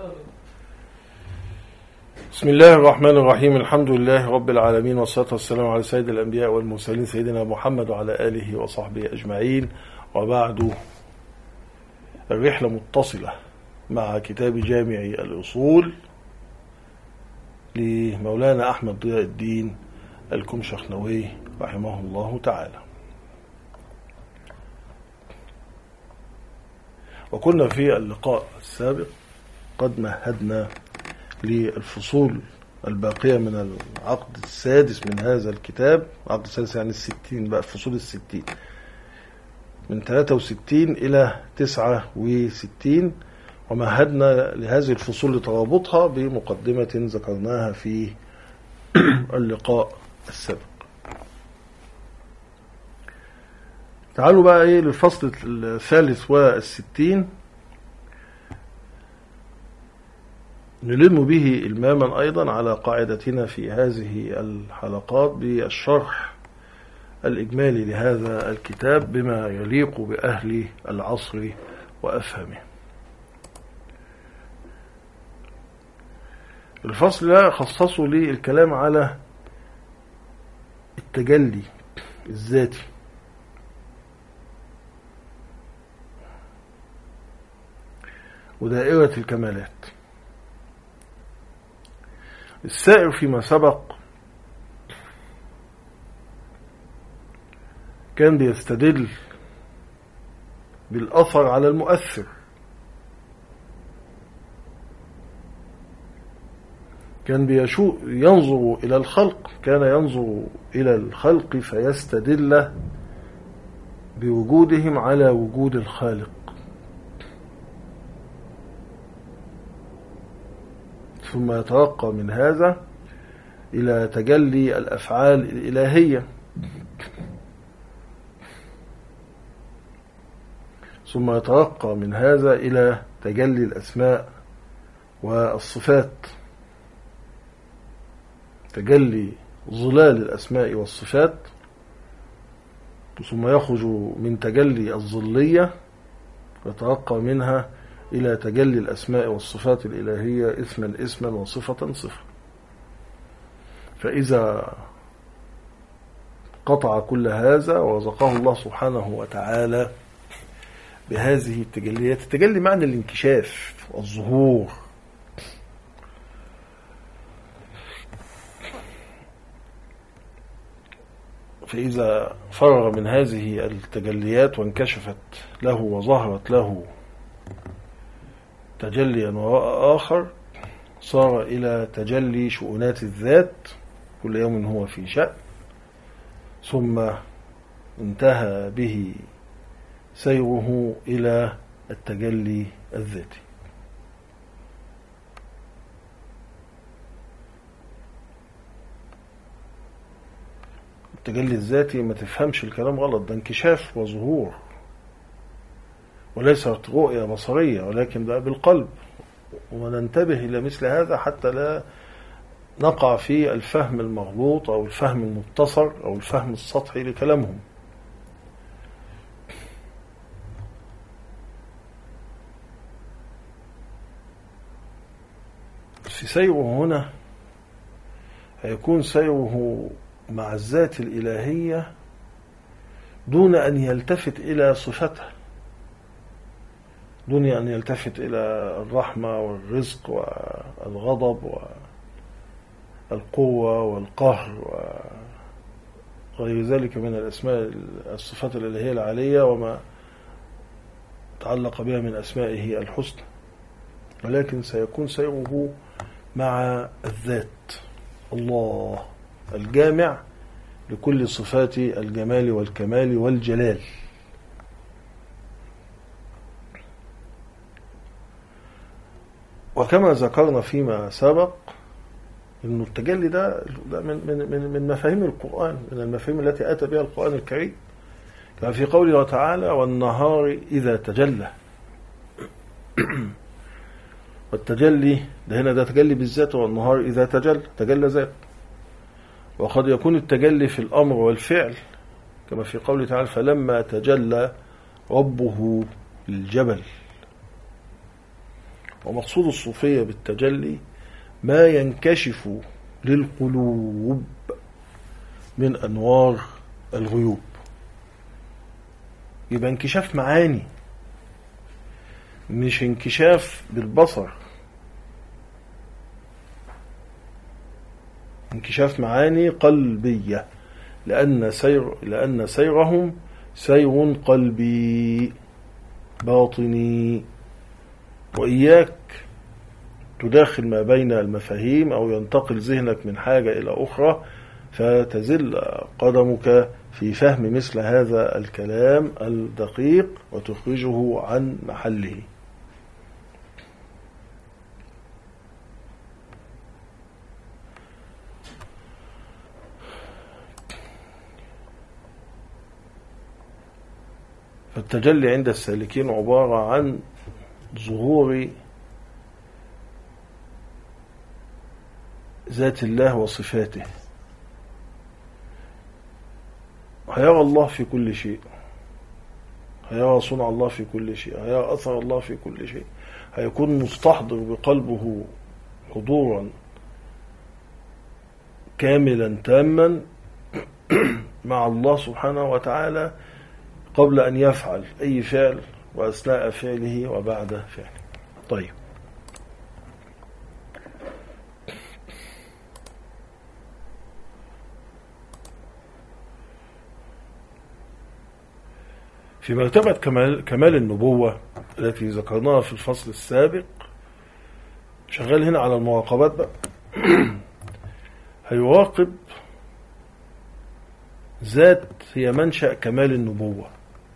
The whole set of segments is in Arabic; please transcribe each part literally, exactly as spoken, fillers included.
بسم الله الرحمن الرحيم. الحمد لله رب العالمين، والصلاة والسلام على سيد الأنبياء والمرسلين سيدنا محمد وعلى آله وصحبه أجمعين. وبعد، الرحلة متصلة مع كتاب جامع الأصول لمولانا أحمد ضياء الدين الكمشخنوي رحمه الله تعالى. وكنا في اللقاء السابق قد مهدنا للفصول الباقية من العقد السادس من هذا الكتاب. عقد السادس يعني الستين، بقى الفصول الستين من ثلاثة وستين إلى تسعة وستين، ومهدنا لهذه الفصول لترابطها بمقدمة ذكرناها في اللقاء السابق. تعالوا بقى ايه للفصل الثالث والستين، نلم به إلماما أيضا على قاعدتنا في هذه الحلقات بالشرح الإجمالي لهذا الكتاب بما يليق بأهل العصر وأفهمه. الفصل ده خصصه للكلام على التجلي الذاتي، ودائرة الكمالات. السائر فيما سبق كان بيستدل بالأثر على المؤثر، كان بيشوء ينظر إلى الخلق، كان ينظر إلى الخلق فيستدل بوجودهم على وجود الخالق، ثم يترقى من هذا إلى تجلي الأفعال الإلهية، ثم يترقى من هذا إلى تجلي الأسماء والصفات، تجلي ظلال الأسماء والصفات، ثم يخرج من تجلي الظلية ويترقى منها إلى تجلي الأسماء والصفات الإلهية اسما اسما وصفة صفة. فإذا قطع كل هذا ورزقه الله سبحانه وتعالى بهذه التجليات، التجلي معنى الانكشاف والظهور، فإذا فرغ من هذه التجليات وانكشفت له وظهرت له تجليا وراء آخر، صار إلى تجلي شؤونات الذات، كل يوم هو في شأن، ثم انتهى به سيره إلى التجلي الذاتي. التجلي الذاتي ما تفهمش الكلام غلط، ده انكشاف وظهور، وليست رؤية بصرية، ولكن بقى بالقلب. وننتبه إلى مثل هذا حتى لا نقع في الفهم المغلوط أو الفهم المتصر أو الفهم السطحي لكلامهم. في سيره هنا هيكون سيره مع الذات الإلهية دون أن يلتفت إلى صفتها، دون أن يلتفت إلى الرحمة والرزق والغضب والقوة والقهر وغير ذلك من الأسماء الصفات الإلهية العالية وما تعلق بها من أسمائه الحسنى، ولكن سيكون سيره مع الذات، الله الجامع لكل صفات الجمال والكمال والجلال. وكما ذكرنا فيما سبق إن التجلي ده من من من مفاهيم القرآن، من المفاهيم التي أتى بها القرآن الكريم، كما في قوله تعالى: والنهار إذا تجلى. والتجلي ده هنا ده تجلي بالذات، والنهار إذا تجلى تجلى ذات. وقد يكون التجلي في الأمر والفعل، كما في قوله تعالى: فلما تجلى ربه للجبل. ومقصود الصوفية بالتجلي ما ينكشف للقلوب من أنوار الغيوب. يبقى انكشاف معاني، مش انكشاف بالبصر، انكشاف معاني قلبية، لأن سير لأن سيرهم سير قلبي باطني. وإياك تداخل ما بين المفاهيم أو ينتقل ذهنك من حاجة إلى أخرى فتزل قدمك في فهم مثل هذا الكلام الدقيق وتخرجه عن محله. فالتجلي عند السالكين عبارة عن ظهور ذات الله وصفاته. هيرى الله في كل شيء، هيرى صنع الله في كل شيء، هيرى أثر الله في كل شيء، هيكون مستحضر بقلبه حضورا كاملا تاما مع الله سبحانه وتعالى قبل أن يفعل أي فعل وأثناء فعله وبعد فعله. طيب، في مرتبة كمال, كمال النبوة التي ذكرناها في الفصل السابق، شغال هنا على المراقبات بقى. هيراقب ذات هي منشأ كمال النبوة،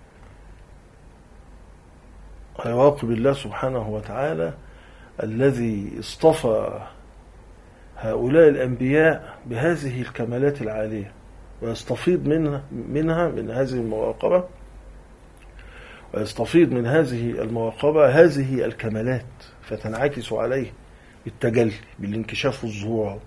هيراقب الله سبحانه وتعالى الذي اصطفى هؤلاء الأنبياء بهذه الكمالات العالية، ويستفيض منها, منها من هذه المراقبة ويستفيض من هذه المراقبة هذه الكمالات فتنعكس عليه بالتجلي بالانكشاف والظهور.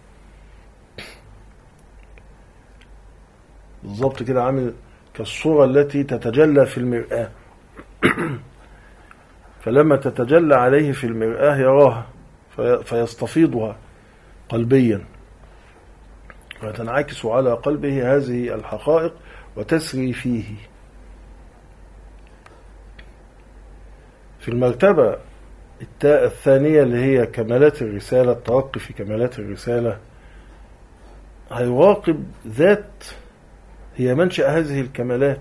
بالضبط كده، عامل كالصورة التي تتجلى في المرآة فلما تتجلى عليه في المرآة يراها فيستفيضها قلبيا وتنعكس على قلبه هذه الحقائق وتسري فيه. في المرتبة الثانية اللي هي كمالات الرسالة، الترقي في كمالات الرسالة، هيراقب ذات هي منشأ هذه الكمالات،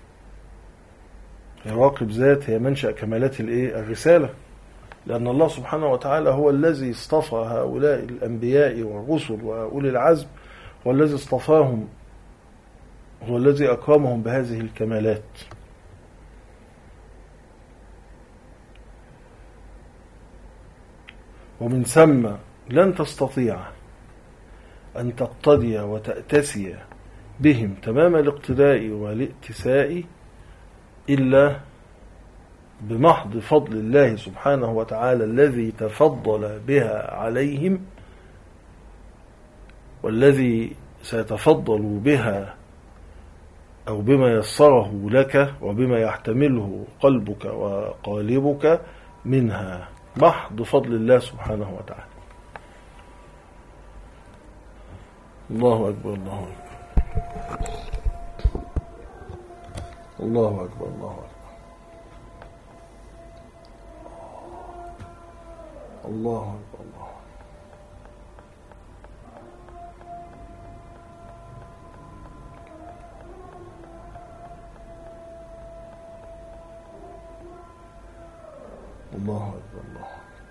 يراقب ذات هي منشأ كمالات الرسالة، لأن الله سبحانه وتعالى هو الذي اصطفى هؤلاء الأنبياء والرسل وأولي العزم، هو الذي اصطفاهم، هو الذي أكرمهم بهذه الكمالات. ومن ثم لن تستطيع أن تقتدي وتأتسي بهم تمام الاقتداء والائتساء إلا بمحض فضل الله سبحانه وتعالى الذي تفضل بها عليهم، والذي سيتفضل بها أو بما يسره لك وبما يحتمله قلبك وقالبك منها، محض فضل الله سبحانه وتعالى. الله أكبر، الله أكبر، الله أكبر، الله أكبر، الله أكبر، الله. الله أكبر، الله.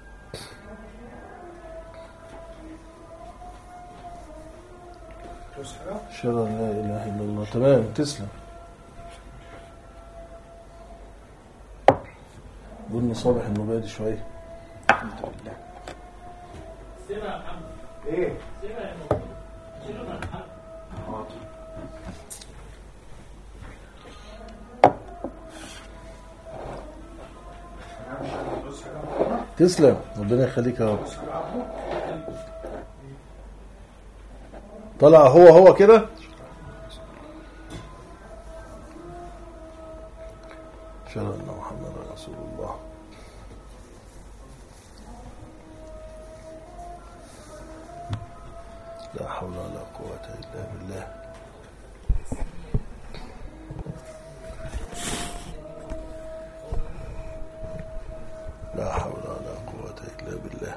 أشهد أن لا إله إلا الله. تمام، تسلم. قلنا صالح النبادي شوية. الحمد لله. سمع يا محمد. إيه؟ سمع يا محمد. سمع يا محمد. حاضر. تسلم، ربنا يخليك يا رب. طلع هو هو كده. أشهد أن محمدا رسول الله. لا حول ولا قوة إلا بالله. لا حول ولا قوة إلا بالله.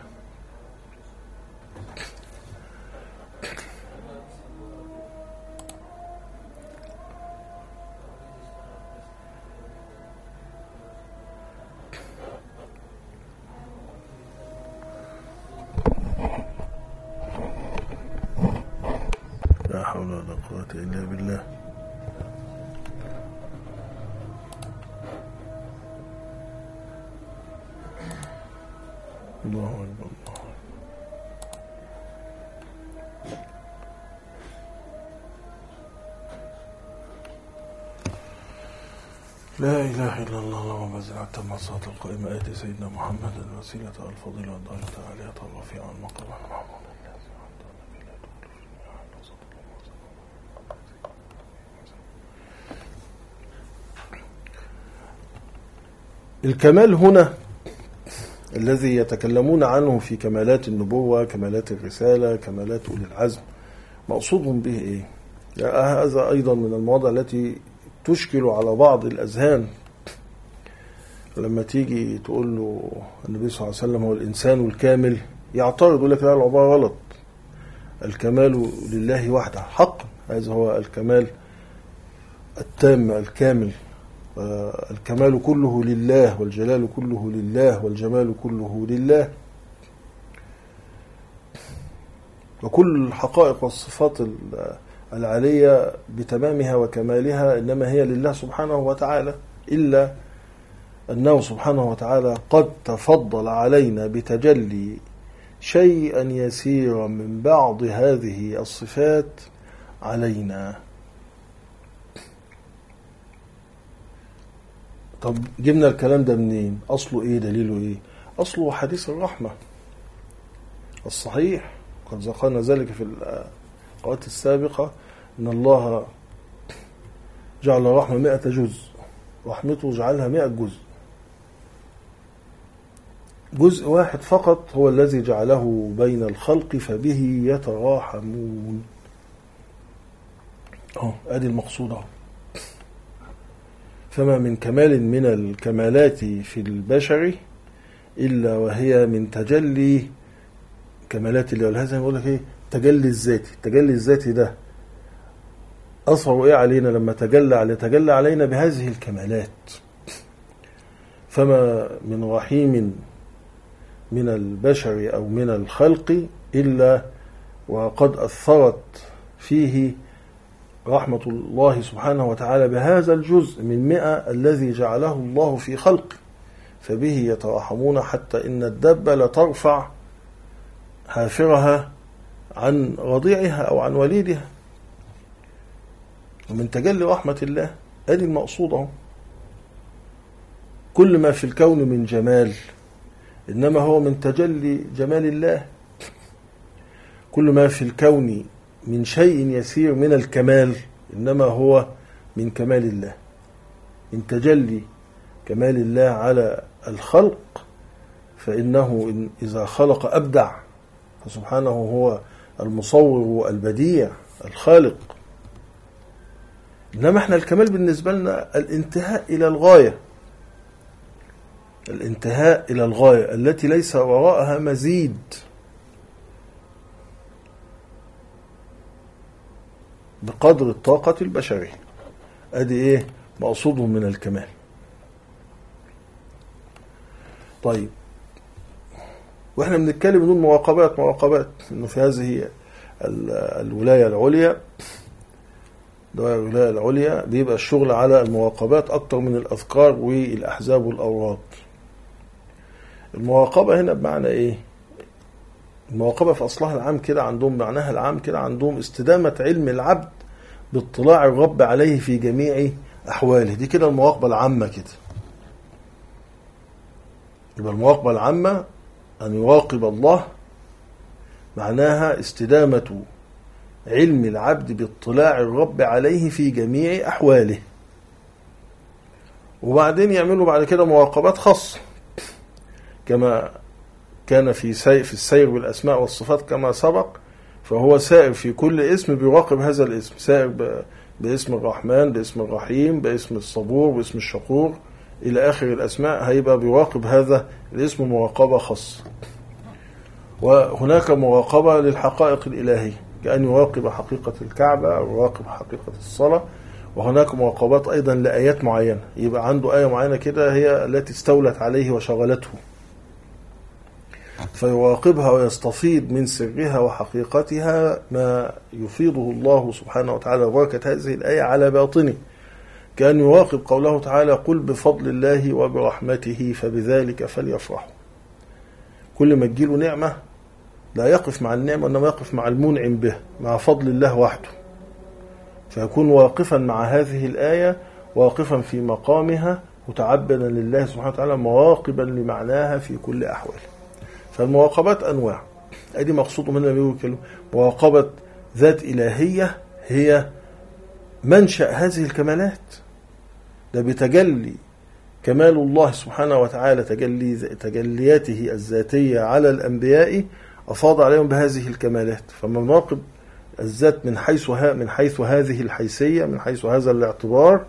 لا حول ولا قوة إلا بالله. الله أكبر الله. لا إله إلا الله اللهم بارك تم صلاة القائمة آتي سيدنا محمد الوسيلة والفضيلة والدرجة العالية الرفيعة والمقام المحمود. الكمال هنا الذي يتكلمون عنه في كمالات النبوة، كمالات الرسالة، كمالات أولي العزم، مقصودهم به إيه؟ يعني هذا أيضا من المواضع التي تشكل على بعض الأذهان. لما تيجي تقول له النبي صلى الله عليه وسلم هو الإنسان الكامل، يعترض يقول لك لا العبارة غلط، الكمال لله وحده حق، هذا هو الكمال التام الكامل، الكمال كله لله والجلال كله لله والجمال كله لله، وكل الحقائق والصفات العالية بتمامها وكمالها إنما هي لله سبحانه وتعالى، إلا أنه سبحانه وتعالى قد تفضل علينا بتجلي شيئا يسيرا من بعض هذه الصفات علينا. طب جبنا الكلام ده منين؟ أصله إيه؟ دليله إيه؟ أصله حديث الرحمة الصحيح، قد ذكرنا ذلك في القوات السابقة، إن الله جعل الرحمة مئة جزء، رحمته جعلها مئة جزء، جزء واحد فقط هو الذي جعله بين الخلق فبه يتراحمون. أهو أدي المقصود أهو. فما من كمال من الكمالات في البشر إلا وهي من تجلي كمالات الله. ولهذا يقول لك إيه؟ تجلي الذاتي. التجلي الذاتي ده أثره إيه علينا لما تجلى على تجلى علينا بهذه الكمالات. فما من رحيم من البشر أو من الخلق إلا وقد أثرت فيه رحمة الله سبحانه وتعالى بهذا الجزء من مئة الذي جعله الله في خلق فبه يتراحمون، حتى إن الدابة لترفع حافرها عن رضيعها أو عن وليدها. ومن تجلي رحمة الله أدي المقصود. كل ما في الكون من جمال إنما هو من تجلي جمال الله. كل ما في الكون من شيء يسير من الكمال إنما هو من كمال الله، من تجلي كمال الله على الخلق. فإنه إذا خلق أبدع، فسبحانه هو المصور والبديع الخالق. إنما إحنا الكمال بالنسبة لنا الانتهاء إلى الغاية، الانتهاء إلى الغاية التي ليس وراءها مزيد. بقدر الطاقة البشرية. أدي إيه مقصودهم من الكمال. طيب، وإحنا بنتكلم بدون مراقبات مراقبات إنه في هذه الولاية العليا، دوائر الولاية العليا، بيبقى الشغل على المراقبات أكتر من الأذكار والأحزاب والأوراد. المراقبة هنا بمعنى إيه؟ المراقبة في أصلها العام كده عندهم، معناها العام كده عندهم استدامة علم العبد باطلاع الرب عليه في جميع أحواله. دي كده المراقبة العامة كده. يبقى المراقبة العامة أن يراقب الله، معناها استدامة علم العبد باطلاع الرب عليه في جميع أحواله. وبعدين يعملوا بعد كده مراقبات خاصة كما كان في في السير بالأسماء والصفات كما سبق، فهو سائر في كل اسم بيراقب هذا الاسم، سائر باسم الرحمن، باسم الرحيم، باسم الصبور، باسم الشكور إلى آخر الأسماء، هيبقى بيراقب هذا الاسم مراقبة خاصة. وهناك مراقبة للحقائق الإلهية كأن يراقب حقيقة الكعبة أو يراقب حقيقة الصلاة. وهناك مراقبات أيضا لآيات معينة، يبقى عنده آية معينة كده هي التي استولت عليه وشغلته، فيراقبها ويستفيض من سرها وحقيقتها ما يفيضه الله سبحانه وتعالى بركة هذه الآية على باطنه، كأن يراقب قوله تعالى: قل بفضل الله وبرحمته فبذلك فليفرحوا. كل ما تجيله نعمة لا يقف مع النعمة، إنما يقف مع المنعم به، مع فضل الله وحده، فيكون واقفا مع هذه الآية، واقفا في مقامها، متعبدا لله سبحانه وتعالى، مراقبا لمعناها في كل أحواله. فالمراقبات أنواع، أدي مقصود منها بيقول مراقبة ذات إلهية هي منشأ هذه الكمالات، ده بتجلي كمال الله سبحانه وتعالى، تجلي تجلياته الذاتية على الأنبياء أفاض عليهم بهذه الكمالات. فمن مراقب الذات من حيث من حيث هذه الحيثية، من حيث هذا الاعتبار،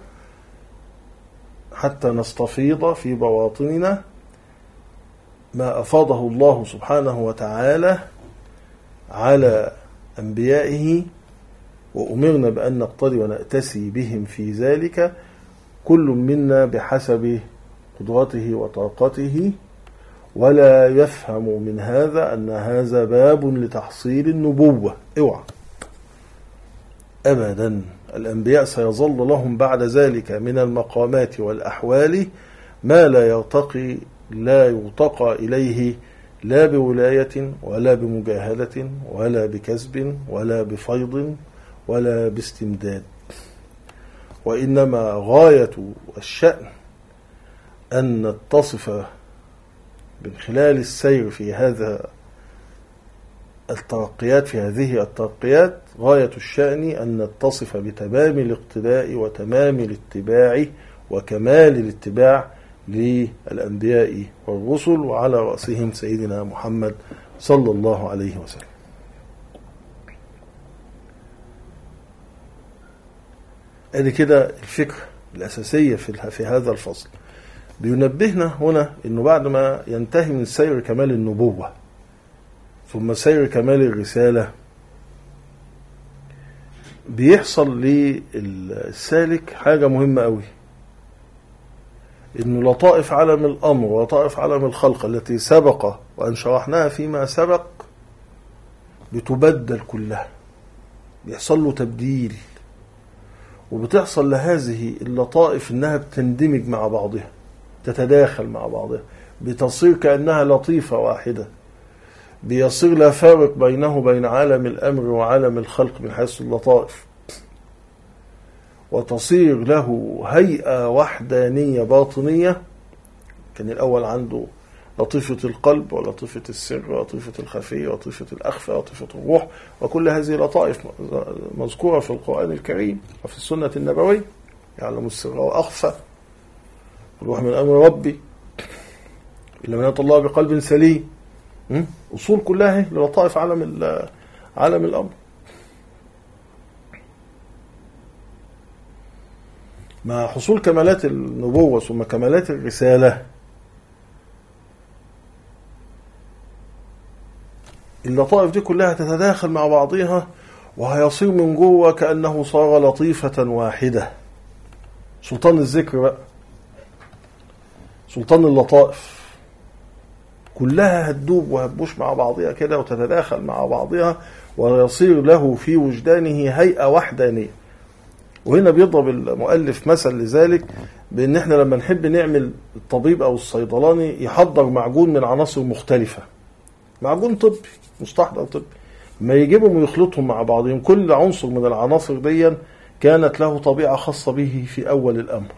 حتى نستفيض في بواطننا ما أفاضه الله سبحانه وتعالى على أنبيائه، وأمرنا بأن نقتدي ونأتسي بهم في ذلك، كل منا بحسب قدرته وطاقته، ولا يفهم من هذا أن هذا باب لتحصيل النبوة. اوعى أبدا، الأنبياء سيظل لهم بعد ذلك من المقامات والأحوال ما لا يرتقي لا يرتقى إليه لا بولاية ولا بمجاهدة ولا بكسب ولا بفيض ولا باستمداد، وإنما غاية الشأن أن نتصف من خلال السير في هذا الترقيات في هذه الترقيات غاية الشأن أن نتصف بتمام الاقتداء وتمام الاتباع وكمال الاتباع للأنبياء والرسل، وعلى رأسهم سيدنا محمد صلى الله عليه وسلم. ادي كده الفكرة الأساسية في في هذا الفصل. بينبهنا هنا إنه بعد ما ينتهي من سير كمال النبوة ثم سير كمال الرسالة، بيحصل للسالك حاجة مهمة قوي، إنه لطائف عالم الأمر ولطائف عالم الخلق التي سبق وأن شرحناها فيما سبق بتبدل كلها، بيحصل له تبديل، وبتحصل لهذه اللطائف إنها بتندمج مع بعضها، تتداخل مع بعضها، بتصير كأنها لطيفة واحدة، بيصير لا فارق بينه وبين عالم الأمر وعالم الخلق من حيث اللطائف، وتصير له هيئة وحدانية باطنية. كان الأول عنده لطيفة القلب ولطيفة السر ولطيفة الخفية ولطيفة الأخفى ولطيفة الروح، وكل هذه لطائف مذكورة في القرآن الكريم وفي السنة النبوية. يعلم السر وأخفى، الروح من أمر ربي إلا من أتى الله بقلب سليم. أصول كلها للطائف عالم عالم الأمر. مع حصول كمالات النبوة ثم كمالات الرسالة، اللطائف دي كلها تتداخل مع بعضها، وهيصير من جوه كأنه صار لطيفة واحدة. سلطان الذكر بقى، سلطان اللطائف كلها هتدوب وهتبوش مع بعضها كده وتتداخل مع بعضها، ويصير له في وجدانه هيئة وحدانية. وهنا بيضرب المؤلف مثل لذلك بأن احنا لما نحب نعمل الطبيب أو الصيدلاني يحضر معجون من عناصر مختلفة، معجون طبي مستحضر طبي، ما يجيبهم ويخلطهم مع بعضهم، كل عنصر من العناصر دي كانت له طبيعة خاصة به في أول الأمر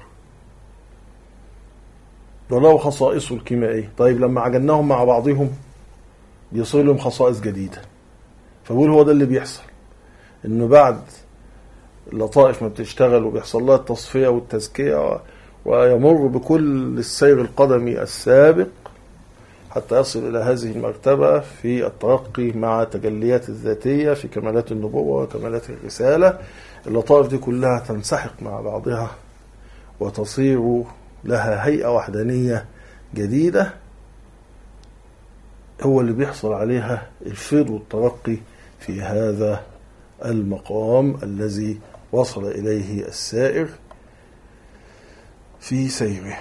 وله خصائصه الكيميائية. طيب لما عجناهم مع بعضهم بيصير لهم خصائص جديدة. فبقول هو ده اللي بيحصل، إنه بعد اللطائف ما بتشتغل وبيحصل لها التصفية والتزكية ويمر بكل السير القدمي السابق، حتى يصل إلى هذه المرتبة في الترقي مع تجليات الذاتية في كمالات النبوة وكمالات الرسالة. اللطائف دي كلها تنسحق مع بعضها وتصير لها هيئة وحدانية جديدة، هو اللي بيحصل عليها الفيض والترقي في هذا المقام الذي وصل إليه السائر في سيره.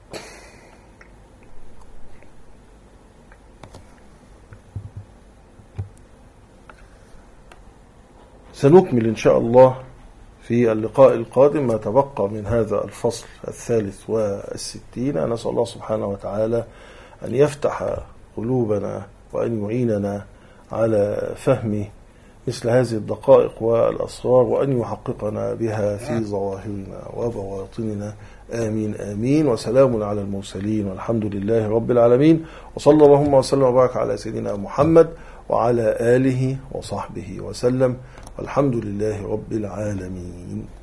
سنكمل إن شاء الله في اللقاء القادم ما تبقى من هذا الفصل الثالث والستين. نسأل الله سبحانه وتعالى أن يفتح قلوبنا وأن يعيننا على فهم مثل هذه الدقائق والأسرار، وأن يحققنا بها في ظواهرنا وبواطننا. آمين آمين. وسلام على المرسلين والحمد لله رب العالمين، وصلى اللهم وسلم وبارك على سيدنا محمد وعلى آله وصحبه وسلم، والحمد لله رب العالمين.